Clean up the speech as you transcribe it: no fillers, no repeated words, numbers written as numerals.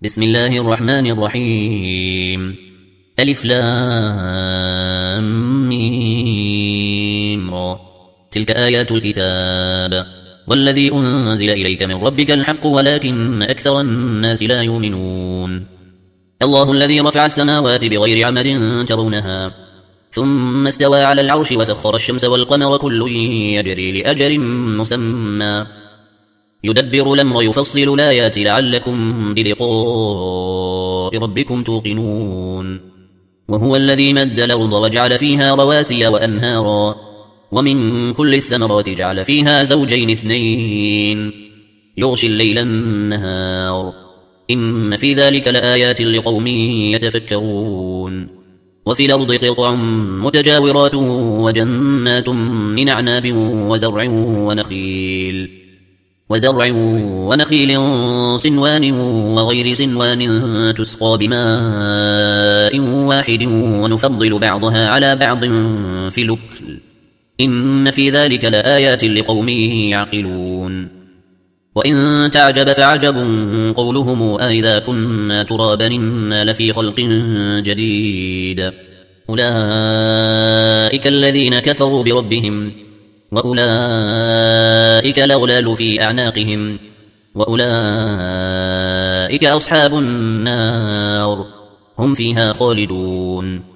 بسم الله الرحمن الرحيم. ألف لام ميم را. تلك آيات الكتاب والذي أنزل إليك من ربك الحق ولكن أكثر الناس لا يؤمنون. الله الذي رفع السماوات بغير عمد ترونها ثم استوى على العرش وسخر الشمس والقمر كل يجري لأجل مسمى يدبر الأمر يفصل الآيات لعلكم بلقاء ربكم توقنون. وهو الذي مد الأرض وجعل فيها رواسي وأنهارا ومن كل الثمرات جعل فيها زوجين اثنين يغشي الليل النهار إن في ذلك لآيات لقوم يتفكرون. وفي الأرض قطع متجاورات وجنات من أعناب وزرع ونخيل صنوان وغير صنوان تسقى بماء واحد ونفضل بعضها على بعض في الأكل إن في ذلك لآيات لقوم يعقلون. وإن تعجب فعجب قولهم أإذا كنا ترابا إنا لفي خلق جديد أولئك الذين كفروا بربهم وأولئك الأغلال في أعناقهم وأولئك أصحاب النار هم فيها خالدون.